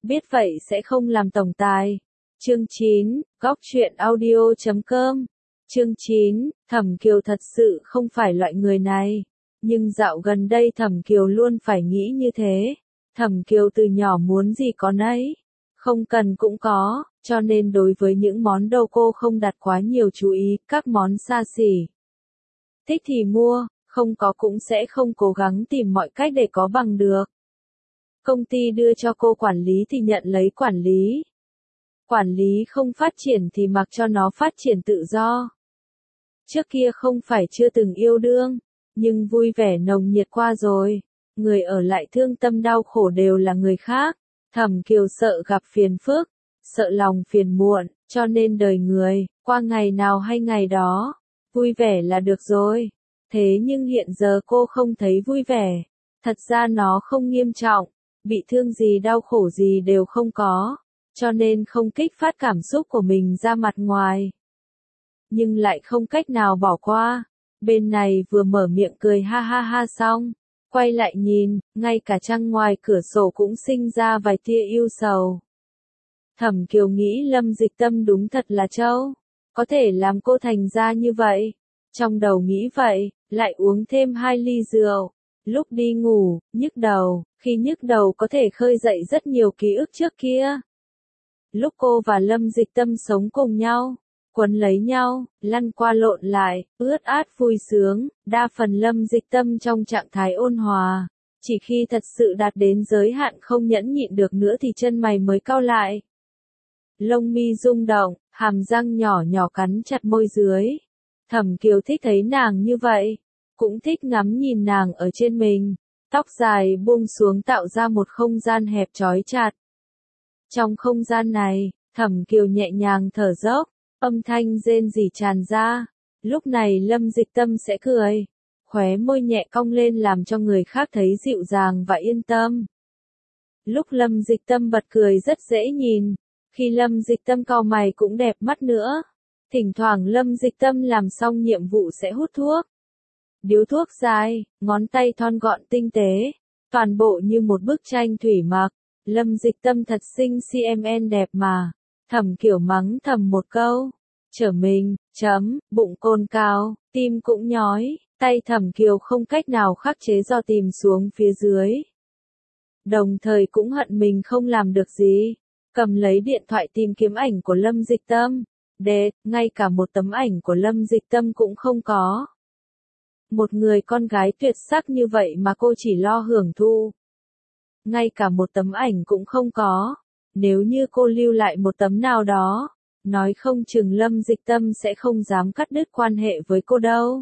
biết vậy sẽ không làm tổng tài. Chương 9, Góc truyện audio.com. Chương 9, Thẩm Kiều thật sự không phải loại người này. Nhưng dạo gần đây Thẩm Kiều luôn phải nghĩ như thế. Thẩm Kiều từ nhỏ muốn gì có nấy. Không cần cũng có, cho nên đối với những món đồ cô không đặt quá nhiều chú ý, các món xa xỉ. Thích thì mua, không có cũng sẽ không cố gắng tìm mọi cách để có bằng được. Công ty đưa cho cô quản lý thì nhận lấy quản lý. Quản lý không phát triển thì mặc cho nó phát triển tự do. Trước kia không phải chưa từng yêu đương, nhưng vui vẻ nồng nhiệt qua rồi. Người ở lại thương tâm đau khổ đều là người khác. Thẩm Kiều sợ gặp phiền phức, sợ lòng phiền muộn, cho nên đời người, qua ngày nào hay ngày đó, vui vẻ là được rồi. Thế nhưng hiện giờ cô không thấy vui vẻ. Thật ra nó không nghiêm trọng, bị thương gì đau khổ gì đều không có, cho nên không kích phát cảm xúc của mình ra mặt ngoài. Nhưng lại không cách nào bỏ qua. Bên này vừa mở miệng cười ha ha ha xong, quay lại nhìn, ngay cả trăng ngoài cửa sổ cũng sinh ra vài tia yêu sầu. Thẩm Kiều nghĩ Lâm Dịch Tâm đúng thật là trâu, có thể làm cô thành ra như vậy. Trong đầu nghĩ vậy, lại uống thêm 2 ly rượu. Lúc đi ngủ, nhức đầu, khi nhức đầu có thể khơi dậy rất nhiều ký ức trước kia. Lúc cô và Lâm Dịch Tâm sống cùng nhau, quấn lấy nhau, lăn qua lộn lại, ướt át vui sướng, đa phần Lâm Dịch Tâm trong trạng thái ôn hòa. Chỉ khi thật sự đạt đến giới hạn không nhẫn nhịn được nữa thì chân mày mới cau lại. Lông mi rung động, hàm răng nhỏ nhỏ cắn chặt môi dưới. Thẩm Kiều thích thấy nàng như vậy, cũng thích ngắm nhìn nàng ở trên mình. Tóc dài buông xuống tạo ra một không gian hẹp chói chặt. Trong không gian này, Thẩm Kiều nhẹ nhàng thở dốc, âm thanh rên rỉ tràn ra. Lúc này Lâm Dịch Tâm sẽ cười, khóe môi nhẹ cong lên làm cho người khác thấy dịu dàng và yên tâm. Lúc Lâm Dịch Tâm bật cười rất dễ nhìn, khi Lâm Dịch Tâm cau mày cũng đẹp mắt nữa. Thỉnh thoảng Lâm Dịch Tâm làm xong nhiệm vụ sẽ hút thuốc. Điếu thuốc dài, ngón tay thon gọn tinh tế, toàn bộ như một bức tranh thủy mặc. Lâm Dịch Tâm thật xinh CMN đẹp mà. Thẩm Kiều mắng thầm một câu. Trở mình, bụng cồn cao, tim cũng nhói, tay Thẩm Kiều không cách nào khắc chế do tìm xuống phía dưới. Đồng thời cũng hận mình không làm được gì. Cầm lấy điện thoại tìm kiếm ảnh của Lâm Dịch Tâm. Ngay cả một tấm ảnh của Lâm Dịch Tâm cũng không có. Một người con gái tuyệt sắc như vậy mà cô chỉ lo hưởng thụ. Ngay cả một tấm ảnh cũng không có. Nếu như cô lưu lại một tấm nào đó, nói không chừng Lâm Dịch Tâm sẽ không dám cắt đứt quan hệ với cô đâu.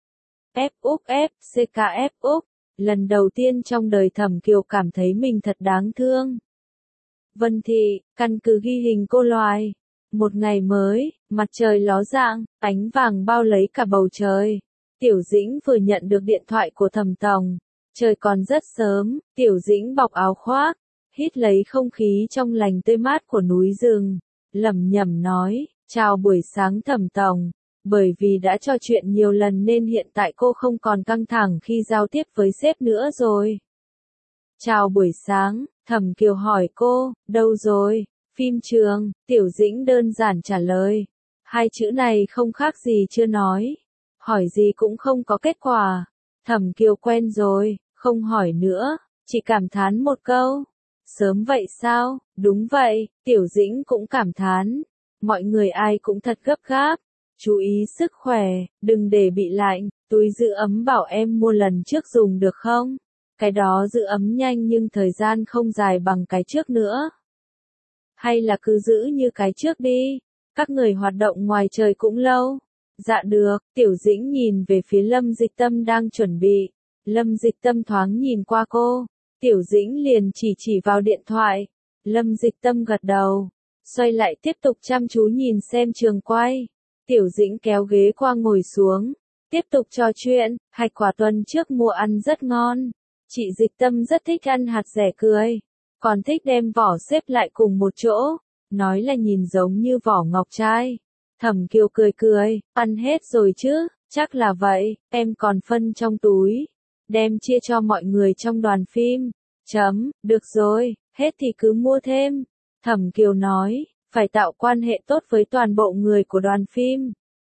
CKF. Lần đầu tiên trong đời Thẩm Kiều cảm thấy mình thật đáng thương. Vân Thị, căn cứ ghi hình cô loài. Một ngày mới, mặt trời ló dạng, ánh vàng bao lấy cả bầu trời. Tiểu Dĩnh vừa nhận được điện thoại của Thẩm tổng. Trời còn rất sớm, Tiểu Dĩnh bọc áo khoác, hít lấy không khí trong lành tươi mát của núi rừng. Lẩm nhẩm nói, chào buổi sáng Thẩm tổng. Bởi vì đã trò chuyện nhiều lần nên hiện tại cô không còn căng thẳng khi giao tiếp với sếp nữa rồi. Chào buổi sáng, Thẩm Kiều hỏi cô, đâu rồi? Phim trường, Tiểu Dĩnh đơn giản trả lời. 2 chữ này không khác gì chưa nói. Hỏi gì cũng không có kết quả. Thẩm Kiều quen rồi, không hỏi nữa, chỉ cảm thán một câu. Sớm vậy sao? Đúng vậy, Tiểu Dĩnh cũng cảm thán. Mọi người ai cũng thật gấp gáp. Chú ý sức khỏe, đừng để bị lạnh. Túi giữ ấm bảo em mua lần trước dùng được không? Cái đó giữ ấm nhanh nhưng thời gian không dài bằng cái trước nữa. Hay là cứ giữ như cái trước đi. Các người hoạt động ngoài trời cũng lâu. Dạ được, Tiểu Dĩnh nhìn về phía Lâm Dịch Tâm đang chuẩn bị. Lâm Dịch Tâm thoáng nhìn qua cô. Tiểu Dĩnh liền chỉ vào điện thoại. Lâm Dịch Tâm gật đầu. Xoay lại tiếp tục chăm chú nhìn xem trường quay. Tiểu Dĩnh kéo ghế qua ngồi xuống. Tiếp tục trò chuyện, hạch quả tuần trước mua ăn rất ngon. Chị Dịch Tâm rất thích ăn hạt dẻ cười. Còn thích đem vỏ xếp lại cùng một chỗ. Nói là nhìn giống như vỏ ngọc trai. Thẩm Kiều cười, ăn hết rồi chứ, chắc là vậy, em còn phân trong túi. Đem chia cho mọi người trong đoàn phim. Được rồi, Hết thì cứ mua thêm. Thẩm Kiều nói, phải tạo quan hệ tốt với toàn bộ người của đoàn phim.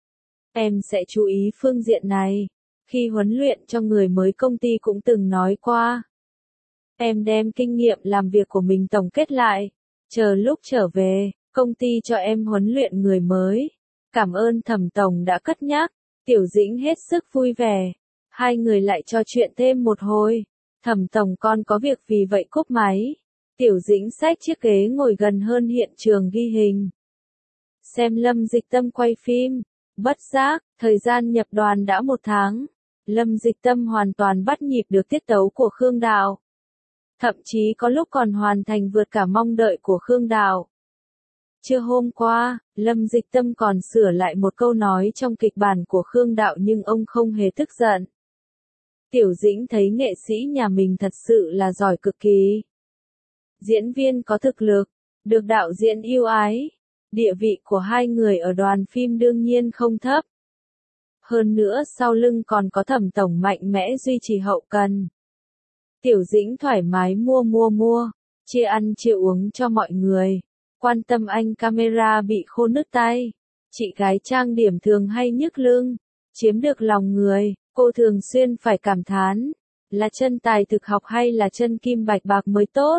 Em sẽ chú ý phương diện này. Khi huấn luyện cho người mới công ty cũng từng nói qua. Em đem kinh nghiệm làm việc của mình tổng kết lại. Chờ lúc trở về, công ty cho em huấn luyện người mới. Cảm ơn Thẩm Tổng đã cất nhắc. Tiểu Dĩnh hết sức vui vẻ. Hai người lại trò chuyện thêm một hồi. Thẩm Tổng con có việc vì vậy cúp máy. Tiểu Dĩnh xách chiếc ghế ngồi gần hơn hiện trường ghi hình. Xem Lâm Dịch Tâm quay phim. Bất giác, thời gian nhập đoàn đã 1 tháng. Lâm Dịch Tâm hoàn toàn bắt nhịp được tiết tấu của Khương Đào. Thậm chí có lúc còn hoàn thành vượt cả mong đợi của Khương Đào. Trưa hôm qua, Lâm Dịch Tâm còn sửa lại một câu nói trong kịch bản của Khương Đạo nhưng ông không hề tức giận. Tiểu Dĩnh thấy nghệ sĩ nhà mình thật sự là giỏi cực kỳ. Diễn viên có thực lực, được đạo diễn yêu ái. Địa vị của hai người ở đoàn phim đương nhiên không thấp. Hơn nữa sau lưng còn có Thẩm Tổng mạnh mẽ duy trì hậu cần. Tiểu Dĩnh thoải mái mua, chia ăn chia uống cho mọi người. Quan tâm anh camera bị khô nứt tay. Chị gái trang điểm thường hay nhức lưng. Chiếm được lòng người, cô thường xuyên phải cảm thán. Là chân tài thực học hay là chân kim bạch bạc mới tốt.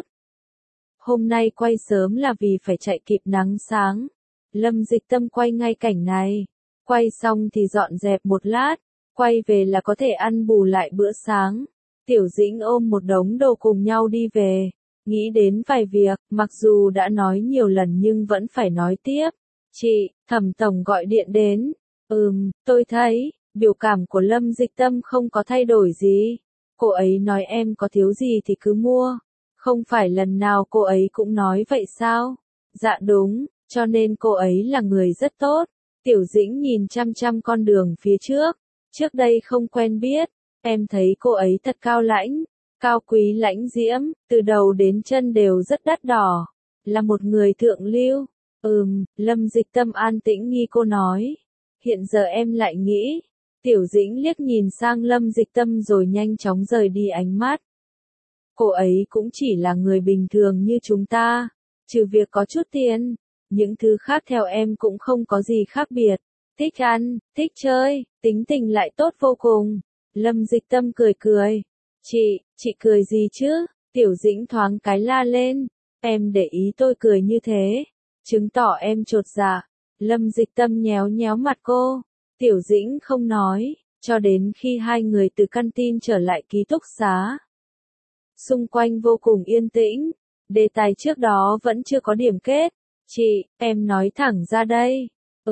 Hôm nay quay sớm là vì phải chạy kịp nắng sáng. Lâm Dịch Tâm quay ngay cảnh này. Quay xong thì dọn dẹp một lát. Quay về là có thể ăn bù lại bữa sáng. Tiểu Dĩnh ôm một đống đồ cùng nhau đi về. Nghĩ đến vài việc, mặc dù đã nói nhiều lần nhưng vẫn phải nói tiếp. Chị, Thẩm Tổng gọi điện đến. Tôi thấy, biểu cảm của Lâm Dịch Tâm không có thay đổi gì. Cô ấy nói em có thiếu gì thì cứ mua. Không phải lần nào cô ấy cũng nói vậy sao? Dạ đúng, cho nên cô ấy là người rất tốt. Tiểu Dĩnh nhìn chăm chăm con đường phía trước. Trước đây không quen biết, em thấy cô ấy thật cao lãnh, cao quý lãnh diễm, từ đầu đến chân đều rất đắt đỏ. Là một người thượng lưu. Lâm Dịch Tâm an tĩnh nghi cô nói. Hiện giờ em lại nghĩ. Tiểu Dĩnh liếc nhìn sang Lâm Dịch Tâm rồi nhanh chóng rời đi ánh mắt. Cô ấy cũng chỉ là người bình thường như chúng ta. Trừ việc có chút tiền. Những thứ khác theo em cũng không có gì khác biệt. Thích ăn, thích chơi, tính tình lại tốt vô cùng. Lâm Dịch Tâm cười cười. Chị cười gì chứ? Tiểu Dĩnh thoáng cái la lên. Em để ý tôi cười như thế. Chứng tỏ em chột dạ. Lâm Dịch Tâm nhéo nhéo mặt cô. Tiểu Dĩnh không nói, cho đến khi hai người từ canteen trở lại ký túc xá. Xung quanh vô cùng yên tĩnh. Đề tài trước đó vẫn chưa có điểm kết. Chị, em nói thẳng ra đây.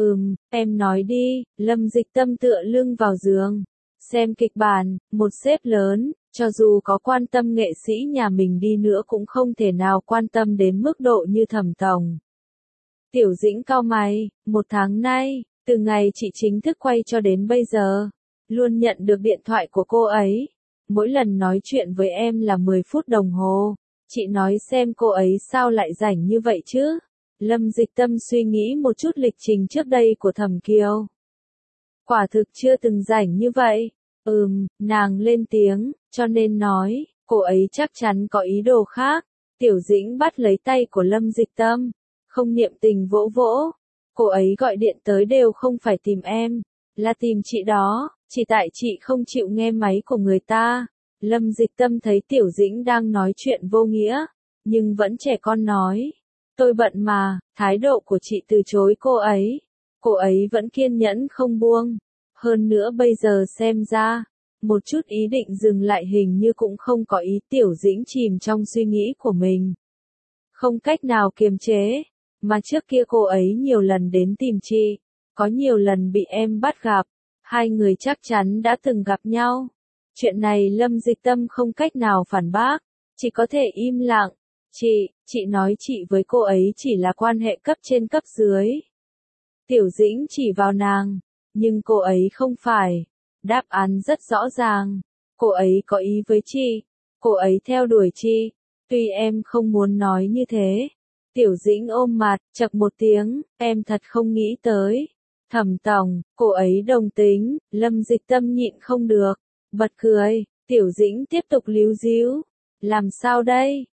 Em nói đi. Lâm Dịch Tâm tựa lưng vào giường. Xem kịch bản, một sếp lớn, cho dù có quan tâm nghệ sĩ nhà mình đi nữa cũng không thể nào quan tâm đến mức độ như Thẩm Tổng. Tiểu Dĩnh cau mày, 1 tháng nay, từ ngày chị chính thức quay cho đến bây giờ, luôn nhận được điện thoại của cô ấy. Mỗi lần nói chuyện với em là 10 phút đồng hồ. Chị nói xem cô ấy sao lại rảnh như vậy chứ? Lâm Dịch Tâm suy nghĩ một chút lịch trình trước đây của Thẩm Kiều. Quả thực chưa từng rảnh như vậy. Nàng lên tiếng, cho nên nói, cô ấy chắc chắn có ý đồ khác. Tiểu Dĩnh bắt lấy tay của Lâm Dịch Tâm, không niệm tình vỗ vỗ. Cô ấy gọi điện tới đều không phải tìm em, là tìm chị đó, chỉ tại chị không chịu nghe máy của người ta. Lâm Dịch Tâm thấy Tiểu Dĩnh đang nói chuyện vô nghĩa, nhưng vẫn trẻ con nói. Tôi bận mà, thái độ của chị từ chối cô ấy vẫn kiên nhẫn không buông. Hơn nữa bây giờ xem ra, một chút ý định dừng lại hình như cũng không có ý. Tiểu Dĩnh chìm trong suy nghĩ của mình. Không cách nào kiềm chế, mà trước kia cô ấy nhiều lần đến tìm chị, có nhiều lần bị em bắt gặp, hai người chắc chắn đã từng gặp nhau. Chuyện này Lâm Dịch Tâm không cách nào phản bác, chỉ có thể im lặng. Chị nói chị với cô ấy chỉ là quan hệ cấp trên cấp dưới. Tiểu Dĩnh chỉ vào nàng, nhưng cô ấy không phải. Đáp án rất rõ ràng, cô ấy có ý với chị, cô ấy theo đuổi chị, tuy em không muốn nói như thế. Tiểu Dĩnh ôm mặt, chậc một tiếng, em thật không nghĩ tới. Thẩm Tổng, cô ấy đồng tính. Lâm Dịch Tâm nhịn không được, bật cười. Tiểu Dĩnh tiếp tục líu díu. Làm sao đây?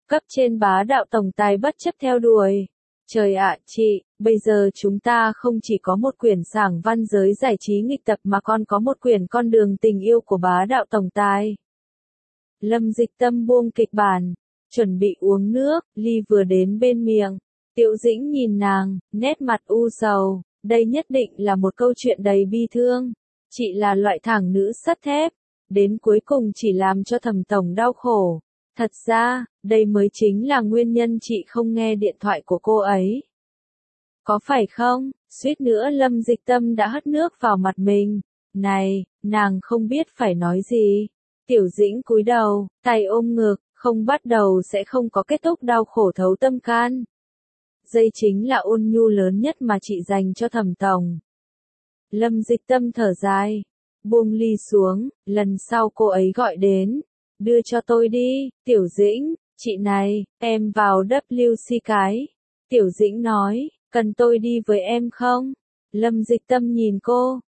Cấp trên bá đạo tổng tài bất chấp theo đuổi. Trời ạ, chị, bây giờ chúng ta không chỉ có một quyển sảng văn giới giải trí nghịch tập mà còn có một quyển con đường tình yêu của bá đạo tổng tài. Lâm Dịch Tâm buông kịch bản, chuẩn bị uống nước, ly vừa đến bên miệng. Tiểu Dĩnh nhìn nàng, nét mặt u sầu, đây nhất định là một câu chuyện đầy bi thương. Chị là loại thẳng nữ sắt thép, đến cuối cùng chỉ làm cho Thẩm tổng đau khổ. Thật ra, đây mới chính là nguyên nhân chị không nghe điện thoại của cô ấy. Có phải không? Suýt nữa Lâm Dịch Tâm đã hất nước vào mặt mình. Này, nàng không biết phải nói gì. Tiểu Dĩnh cúi đầu, tay ôm ngực, không bắt đầu sẽ không có kết thúc đau khổ thấu tâm can. Đây chính là ôn nhu lớn nhất mà chị dành cho Thẩm tổng. Lâm Dịch Tâm thở dài, buông ly xuống, lần sau cô ấy gọi đến. Đưa cho tôi đi, Tiểu Dĩnh, chị này, em vào WC cái. Tiểu Dĩnh nói, cần tôi đi với em không? Lâm Dịch Tâm nhìn cô,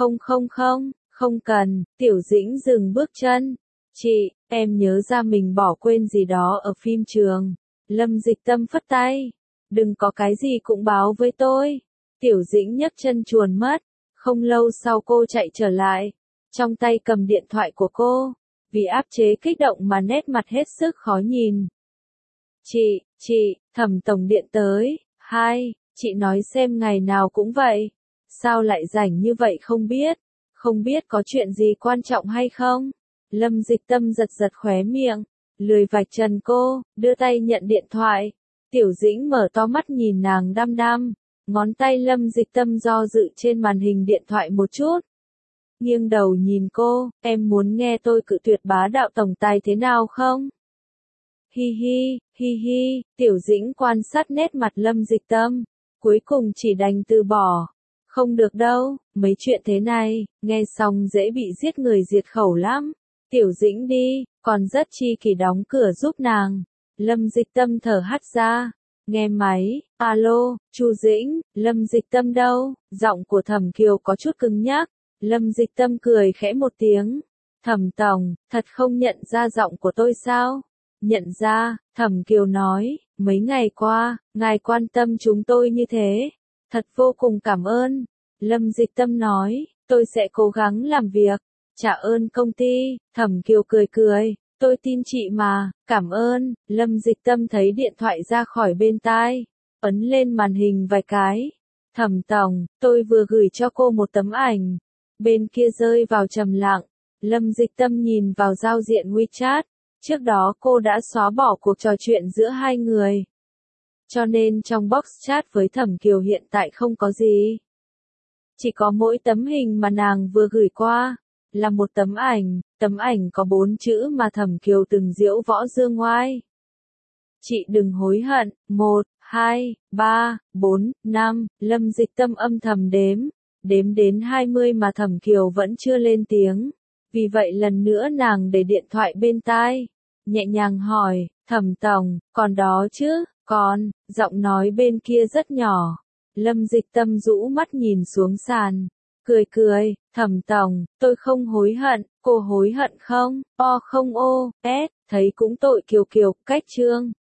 không cần, Tiểu Dĩnh dừng bước chân. Chị, em nhớ ra mình bỏ quên gì đó ở phim trường. Lâm Dịch Tâm phất tay, đừng có cái gì cũng báo với tôi. Tiểu Dĩnh nhấc chân chuồn mất, không lâu sau cô chạy trở lại, trong tay cầm điện thoại của cô. Vì áp chế kích động mà nét mặt hết sức khó nhìn. Chị, Thẩm tổng điện tới. Hai, chị nói xem ngày nào cũng vậy. Sao lại rảnh như vậy không biết có chuyện gì quan trọng hay không? Lâm Dịch Tâm giật khóe miệng, lười vạch trần cô, đưa tay nhận điện thoại. Tiểu Dĩnh mở to mắt nhìn nàng đăm đăm, ngón tay Lâm Dịch Tâm do dự trên màn hình điện thoại một chút. Nghiêng đầu nhìn cô, em muốn nghe tôi cự tuyệt bá đạo tổng tài thế nào không? Hi hi, Tiểu Dĩnh quan sát nét mặt Lâm Dịch Tâm, cuối cùng chỉ đành từ bỏ. Không được đâu, mấy chuyện thế này, nghe xong dễ bị giết người diệt khẩu lắm. Tiểu Dĩnh đi, còn rất chi kỷ đóng cửa giúp nàng. Lâm Dịch Tâm thở hắt ra, nghe máy, alo, Chu Dĩnh, Lâm Dịch Tâm đâu? Giọng của Thẩm Kiều có chút cứng nhắc. Lâm Dịch Tâm cười khẽ một tiếng. Thẩm tổng, thật không nhận ra giọng của tôi sao? Nhận ra, Thẩm Kiều nói, mấy ngày qua, ngài quan tâm chúng tôi như thế. Thật vô cùng cảm ơn. Lâm Dịch Tâm nói, tôi sẽ cố gắng làm việc, trả ơn công ty. Thẩm Kiều cười, tôi tin chị mà, cảm ơn. Lâm Dịch Tâm thấy điện thoại ra khỏi bên tai, ấn lên màn hình vài cái. Thẩm tổng, tôi vừa gửi cho cô một tấm ảnh. Bên kia rơi vào trầm lặng, Lâm Dịch Tâm nhìn vào giao diện WeChat, trước đó cô đã xóa bỏ cuộc trò chuyện giữa hai người. Cho nên trong box chat với Thẩm Kiều hiện tại không có gì. Chỉ có mỗi tấm hình mà nàng vừa gửi qua, là một tấm ảnh có 4 chữ mà Thẩm Kiều từng diễu võ dương ngoai. Chị đừng hối hận, 1, 2, 3, 4, 5, Lâm Dịch Tâm âm thầm đếm đến 20 mà Thẩm Kiều vẫn chưa lên tiếng. Vì vậy lần nữa nàng để điện thoại bên tai, nhẹ nhàng hỏi, Thẩm tổng, còn đó chứ? Còn, giọng nói bên kia rất nhỏ. Lâm Dịch Tâm rũ mắt nhìn xuống sàn, cười, Thẩm tổng, tôi không hối hận, cô hối hận không? Không ô, thấy cũng tội Kiều, cách chương.